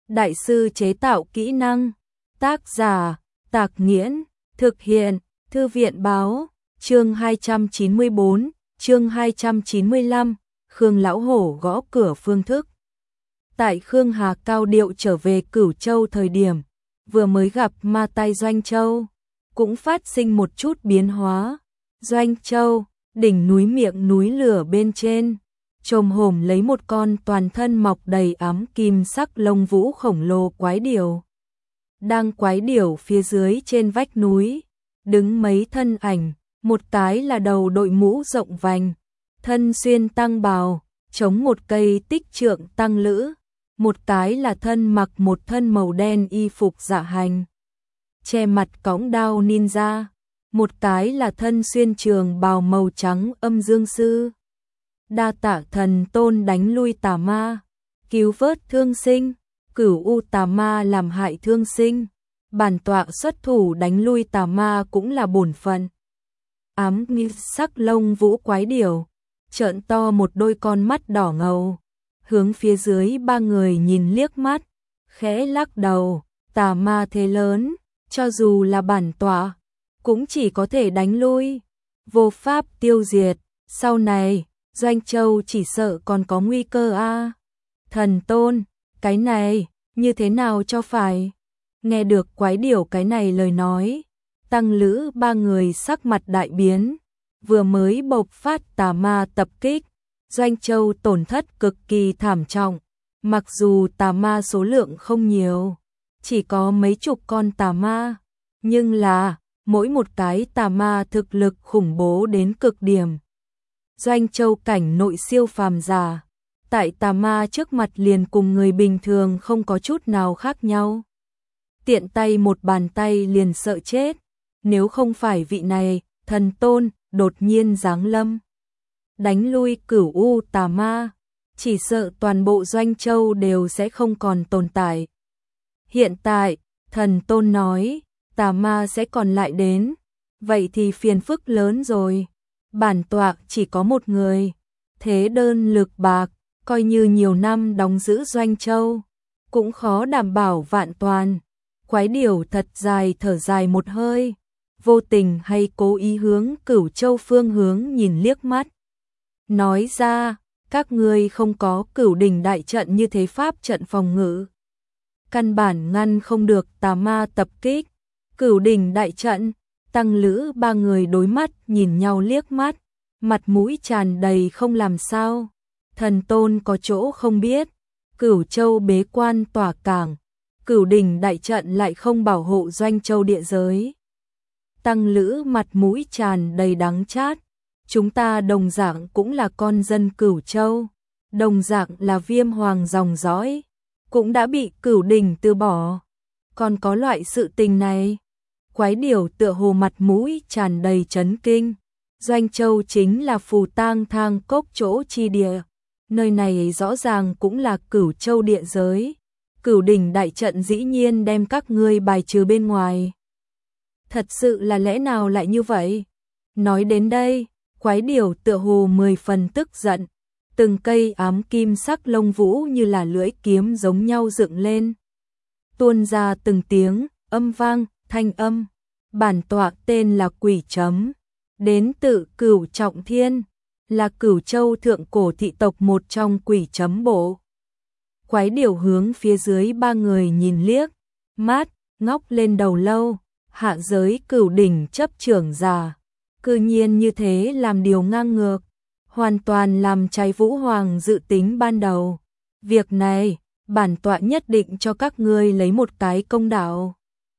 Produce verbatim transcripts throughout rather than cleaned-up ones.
đại sư chế tạo kỹ năng. Tác giả, Tạc Nghiễn, thực hiện, Thư viện báo, chương hai trăm chín mươi bốn, chương hai trăm chín mươi lăm, Khương Lão Hổ gõ cửa phương thức. Tại Khương Hà cao điệu trở về Cửu Châu thời điểm, vừa mới gặp ma tai Doanh Châu, cũng phát sinh một chút biến hóa. Doanh Châu, đỉnh núi miệng núi lửa bên trên, trồm hổm lấy một con toàn thân mọc đầy ám kim sắc lông vũ khổng lồ quái điểu. Đang quái điểu phía dưới trên vách núi, đứng mấy thân ảnh, một cái là đầu đội mũ rộng vành, thân xuyên tăng bào, chống một cây tích trượng tăng lữ, một cái là thân mặc một thân màu đen y phục dạ hành, che mặt cõng đao ninja, một cái là thân xuyên trường bào màu trắng âm dương sư. Đa tạ thần tôn đánh lui tà ma, cứu vớt thương sinh, Cửu U tà ma làm hại thương sinh, bản tọa xuất thủ đánh lui tà ma cũng là bổn phận. Ám như sắc lông vũ quái điểu, trợn to một đôi con mắt đỏ ngầu, hướng phía dưới ba người nhìn liếc mắt, khẽ lắc đầu, tà ma thế lớn, cho dù là bản tọa, cũng chỉ có thể đánh lui, vô pháp tiêu diệt, sau này, Doanh Châu chỉ sợ còn có nguy cơ a. Thần tôn, cái này, như thế nào cho phải? Nghe được quái điểu cái này lời nói, tăng lữ ba người sắc mặt đại biến, vừa mới bộc phát tà ma tập kích, Doanh Châu tổn thất cực kỳ thảm trọng, mặc dù tà ma số lượng không nhiều, chỉ có mấy chục con tà ma, nhưng là, mỗi một cái tà ma thực lực khủng bố đến cực điểm. Doanh Châu cảnh nội siêu phàm giả, tại tà ma trước mặt liền cùng người bình thường không có chút nào khác nhau. Tiện tay một bàn tay liền sợ chết, nếu không phải vị này, thần tôn, đột nhiên giáng lâm. Đánh lui Cửu U tà ma, chỉ sợ toàn bộ Doanh Châu đều sẽ không còn tồn tại. Hiện tại, thần tôn nói, tà ma sẽ còn lại đến, vậy thì phiền phức lớn rồi. Bản tọa chỉ có một người, thế đơn lực bạc, coi như nhiều năm đóng giữ Doanh Châu, cũng khó đảm bảo vạn toàn. Quái điểu thật dài thở dài một hơi, vô tình hay cố ý hướng Cửu Châu phương hướng nhìn liếc mắt. Nói ra, các ngươi không có Cửu Đỉnh đại trận như thế pháp trận phòng ngự, căn bản ngăn không được tà ma tập kích. Cửu Đỉnh đại trận, tăng lữ ba người đối mắt nhìn nhau liếc mắt, mặt mũi tràn đầy không làm sao. Thần tôn có chỗ không biết, Cửu Châu bế quan tỏa cảng, Cửu Đỉnh đại trận lại không bảo hộ Doanh Châu địa giới. Tăng lữ mặt mũi tràn đầy đắng chát, chúng ta đồng dạng cũng là con dân Cửu Châu, đồng dạng là viêm hoàng dòng dõi, cũng đã bị Cửu Đỉnh từ bỏ, còn có loại sự tình này. Quái điểu tựa hồ mặt mũi tràn đầy chấn kinh. Doanh Châu chính là phù tang thang cốc chỗ chi địa, nơi này rõ ràng cũng là Cửu Châu địa giới. Cửu Đỉnh đại trận dĩ nhiên đem các ngươi bài trừ bên ngoài. Thật sự là lẽ nào lại như vậy? Nói đến đây, quái điểu tựa hồ mười phần tức giận, từng cây ám kim sắc lông vũ như là lưỡi kiếm giống nhau dựng lên, tuôn ra từng tiếng âm vang. Thanh âm, bản tọa tên là Quỷ Chấm, đến từ Cửu Trọng Thiên, là Cửu Châu thượng cổ thị tộc một trong Quỷ Chấm bộ. Quái điểu hướng phía dưới ba người nhìn liếc, mát, ngóc lên đầu lâu, hạ giới Cửu Đỉnh chấp trưởng giả, cư nhiên như thế làm điều ngang ngược, hoàn toàn làm trái Vũ Hoàng dự tính ban đầu. Việc này, bản tọa nhất định cho các ngươi lấy một cái công đạo.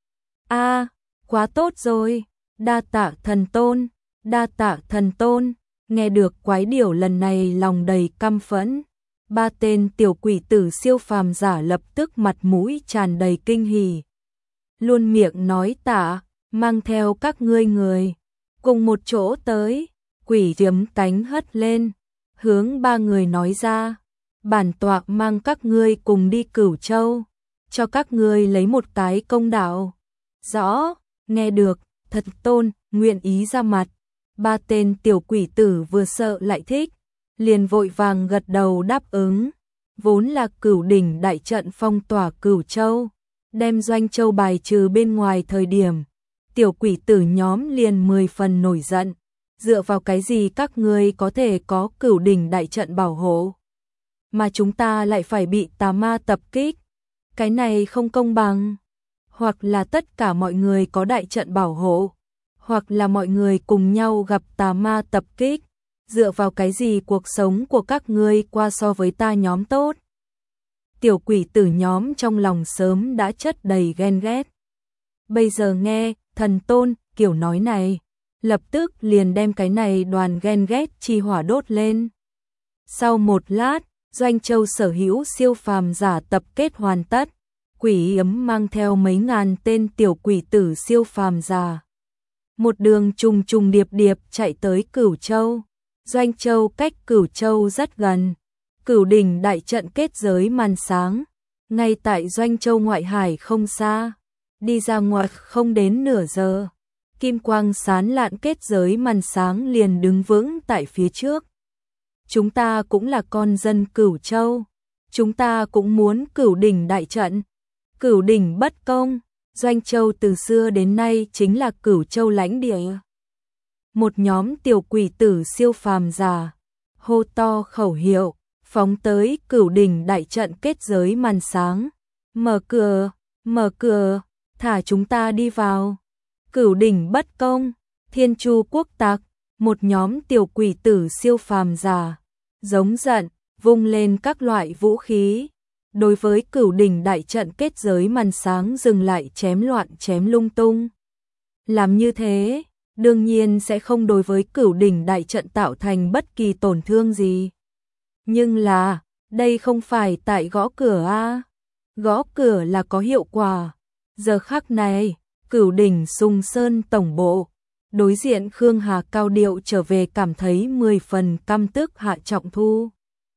A, à, quá tốt rồi, đa tạ thần tôn, đa tạ thần tôn. Nghe được quái điểu lần này lòng đầy căm phẫn, ba tên tiểu quỷ tử siêu phàm giả lập tức mặt mũi tràn đầy kinh hỉ, luôn miệng nói tạ, mang theo các ngươi người, cùng một chỗ tới. Quỷ Chấm cánh hất lên, hướng ba người nói ra, bản tọa mang các ngươi cùng đi Cửu Châu, cho các ngươi lấy một cái công đạo. Rõ, nghe được, thật tôn, nguyện ý ra mặt. Ba tên tiểu quỷ tử vừa sợ lại thích, liền vội vàng gật đầu đáp ứng. vốn là Cửu Đỉnh đại trận phong tỏa Cửu Châu, đem Doanh Châu bài trừ bên ngoài thời điểm, tiểu quỷ tử nhóm liền mười phần nổi giận, dựa vào cái gì các ngươi có thể có Cửu Đỉnh đại trận bảo hộ, mà chúng ta lại phải bị tà ma tập kích, cái này không công bằng, hoặc là tất cả mọi người có đại trận bảo hộ, hoặc là mọi người cùng nhau gặp tà ma tập kích, dựa vào cái gì cuộc sống của các ngươi qua so với ta nhóm tốt. Tiểu quỷ tử nhóm trong lòng sớm đã chất đầy ghen ghét. Bây giờ nghe thần tôn kiểu nói này, lập tức liền đem cái này đoàn ghen ghét chi hỏa đốt lên. Sau một lát, Doanh Châu sở hữu siêu phàm giả tập kết hoàn tất, Quỷ Ấm mang theo mấy ngàn tên tiểu quỷ tử siêu phàm giả. Một đường trùng trùng điệp điệp chạy tới Cửu Châu. Doanh Châu cách Cửu Châu rất gần. Cửu Đỉnh đại trận kết giới màn sáng, ngay tại Doanh Châu ngoại hải không xa. Đi ra ngoài không đến nửa giờ, kim quang sán lạn kết giới màn sáng liền đứng vững tại phía trước. Chúng ta cũng là con dân Cửu Châu, chúng ta cũng muốn Cửu Đỉnh đại trận. Cửu Đỉnh bất công, Doanh Châu từ xưa đến nay chính là Cửu Châu lãnh địa. Một nhóm tiểu quỷ tử siêu phàm giả, hô to khẩu hiệu, phóng tới Cửu Đỉnh đại trận kết giới màn sáng. Mở cửa, mở cửa, thả chúng ta đi vào. Cửu Đỉnh bất công, Thiên Chu quốc tặc, một nhóm tiểu quỷ tử siêu phàm giả, giống giận, vung lên các loại vũ khí. Đối với Cửu Đỉnh đại trận kết giới màn sáng dừng lại chém loạn chém lung tung. Làm như thế, đương nhiên sẽ không đối với Cửu Đỉnh đại trận tạo thành bất kỳ tổn thương gì. Nhưng là, đây không phải tại gõ cửa a, gõ cửa là có hiệu quả. Giờ khắc này, Cửu Đỉnh Sùng Sơn tổng bộ, đối diện Khương Hà cao điệu trở về cảm thấy mười phần căm tức Hạ Trọng Thu.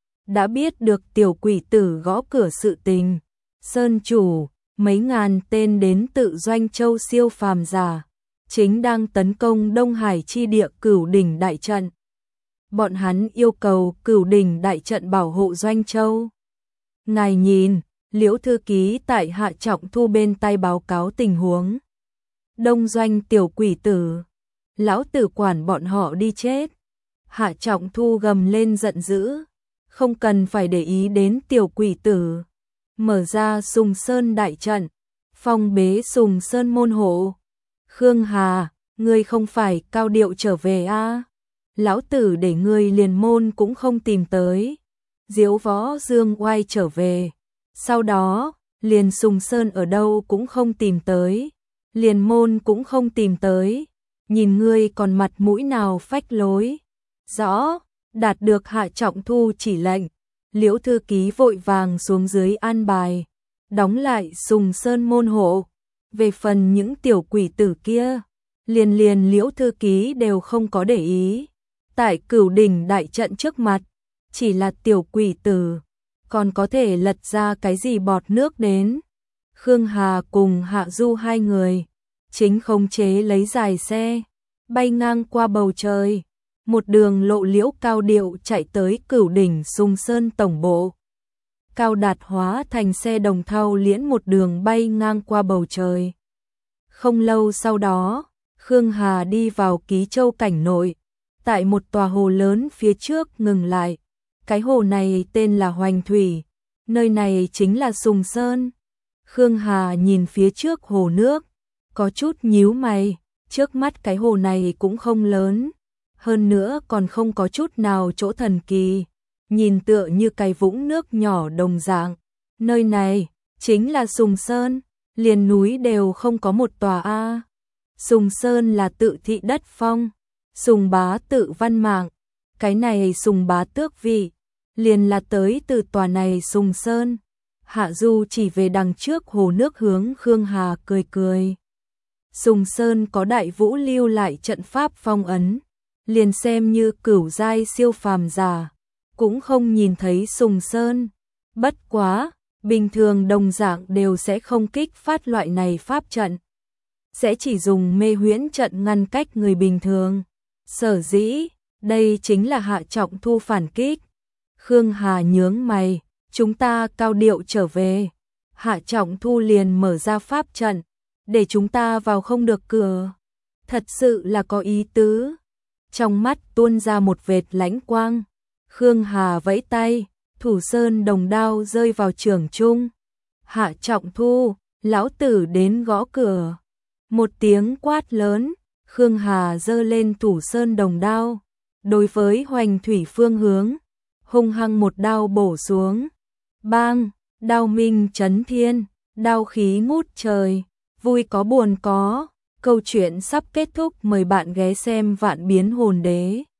Đã biết được tiểu quỷ tử gõ cửa sự tình, Sơn chủ, mấy ngàn tên đến tự Doanh Châu siêu phàm giả, chính đang tấn công Đông Hải chi địa Cửu Đỉnh đại trận. Bọn hắn yêu cầu Cửu Đỉnh đại trận bảo hộ Doanh Châu. Ngài nhìn, Liễu thư ký tại Hạ Trọng Thu bên tay báo cáo tình huống. Đông Doanh tiểu quỷ tử, lão tử quản bọn họ đi chết. Hạ Trọng Thu gầm lên giận dữ, không cần phải để ý đến tiểu quỷ tử. Mở ra Sùng Sơn đại trận, phong bế Sùng Sơn môn hộ. Khương Hà, ngươi không phải cao điệu trở về a? À? Lão tử để ngươi liền môn cũng không tìm tới. Diếu Võ Dương Oai trở về. Sau đó, liền Sùng Sơn ở đâu cũng không tìm tới. Liền môn cũng không tìm tới. Nhìn ngươi còn mặt mũi nào phách lối. Rõ, đạt được Hạ Trọng Thu chỉ lệnh. Liễu thư ký vội vàng xuống dưới an bài. Đóng lại Sùng Sơn môn hộ. Về phần những tiểu quỷ tử kia, liền liền Liễu thư ký đều không có để ý. Tại Cửu Đỉnh đại trận trước mặt, chỉ là tiểu quỷ tử, còn có thể lật ra cái gì bọt nước đến. Khương Hà cùng Hạ Du hai người, chính khống chế lấy dài xe, bay ngang qua bầu trời, một đường lộ liễu cao điệu chạy tới Cửu Đỉnh Sùng Sơn tổng bộ. Cao Đạt hóa thành xe đồng thau liễn một đường bay ngang qua bầu trời. Không lâu sau đó, Khương Hà đi vào Ký Châu cảnh nội, tại một tòa hồ lớn phía trước ngừng lại. Cái hồ này tên là Hoành Thủy, nơi này chính là Sùng Sơn. Khương Hà nhìn phía trước hồ nước, có chút nhíu mày, trước mắt cái hồ này cũng không lớn, hơn nữa còn không có chút nào chỗ thần kỳ, nhìn tựa như cái vũng nước nhỏ đồng dạng. Nơi này chính là Sùng Sơn, liền núi đều không có một tòa a. Sùng Sơn là tự thị đất phong, Sùng bá tự văn mạng, cái này Sùng bá tước vị, liền là tới từ tòa này Sùng Sơn. Hạ Du chỉ về đằng trước hồ nước hướng Khương Hà cười cười. Sùng Sơn có đại vũ lưu lại trận pháp phong ấn, liền xem như cửu giai siêu phàm giả, cũng không nhìn thấy Sùng Sơn. Bất quá, bình thường đồng dạng đều sẽ không kích phát loại này pháp trận, sẽ chỉ dùng mê huyễn trận ngăn cách người bình thường. Sở dĩ, đây chính là Hạ Trọng Thu phản kích. Khương Hà nhướng mày, chúng ta cao điệu trở về. Hạ Trọng Thu liền mở ra pháp trận, để chúng ta vào không được cửa. Thật sự là có ý tứ. Trong mắt tuôn ra một vệt lãnh quang. Khương Hà vẫy tay, Thủ Sơn đồng đao rơi vào trường trung. Hạ Trọng Thu, lão tử đến gõ cửa. Một tiếng quát lớn, Khương Hà giơ lên Thủ Sơn đồng đao, đối với Hoành Thủy phương hướng, hung hăng một đao bổ xuống. Bang, đao minh chấn thiên, đao khí ngút trời, vui có buồn có. Câu chuyện sắp kết thúc, mời bạn ghé xem Vạn Biến Hồn Đế.